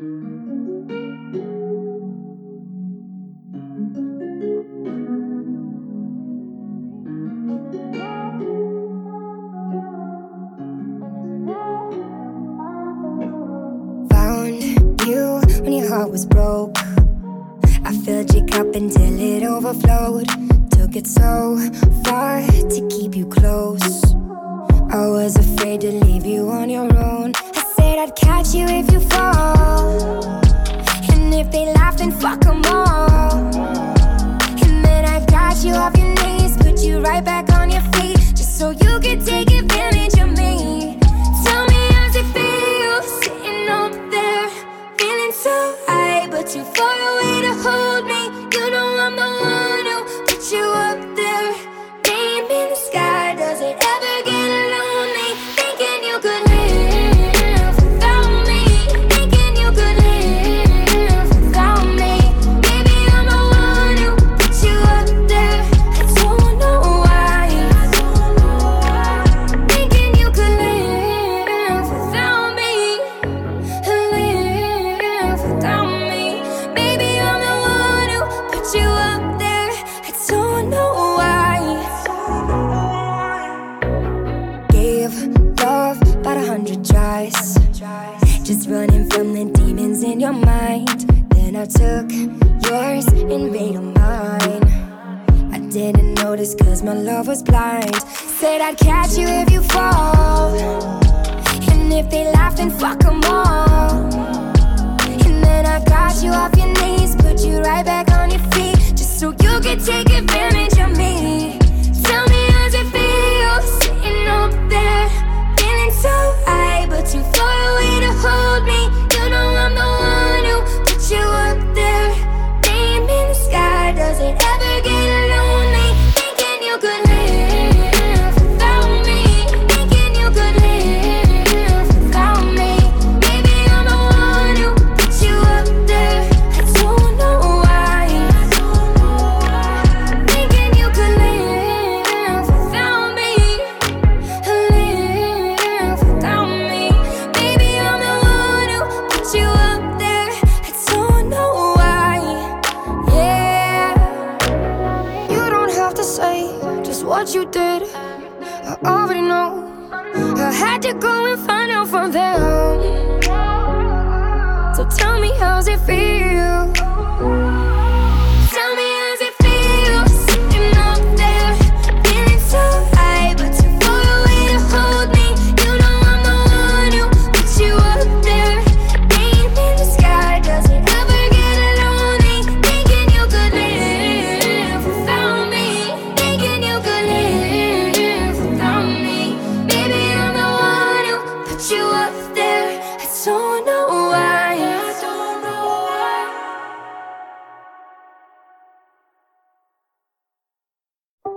Found you when your heart was broke. I filled your cup until it overflowed. Took it so far to keep you close. I was afraid to leave you on your own. I said I'd catch you if you fall, and if they laugh then fuck them all. And then I got you off your knees, put you right back on your feet, just so you could take advantage of me. Tell me how's it feel, sitting up there, feeling so high, but too far away to hold me. You know I'm the one who put you up there. Name in the sky, does it ever get lonely? Thinking you could live without me, thinking you could live without me. Baby, I'm the one who put you up there. I don't know why. Thinking you could live without me, live without me. Baby, I'm the one who put you up there. I don't know why. Gave love about 100 tries, just running from the demons in your mind. Then I took yours and made them mine. I didn't notice cause my love was blind. Said I'd catch you if you fall, and if they laugh then fuck them all. And then I got you off your knees, put you right back on your feet, just so you could take advantage of me. Tell me how's it feel, sitting up there, feeling so high, but too far away to hold me. You know I'm the one who put you up there. Name in the sky, does it ever get lonely? Thinking you could live without me, thinking you could live without me. Baby, I'm the one who put you up there. I don't know why. Thinking you could live without me, live without me. Baby, I'm the one who put you up there. I don't know why. Yeah, you don't have to say just what you did. I already know. I had to go and find out from them. So tell me how's it feel,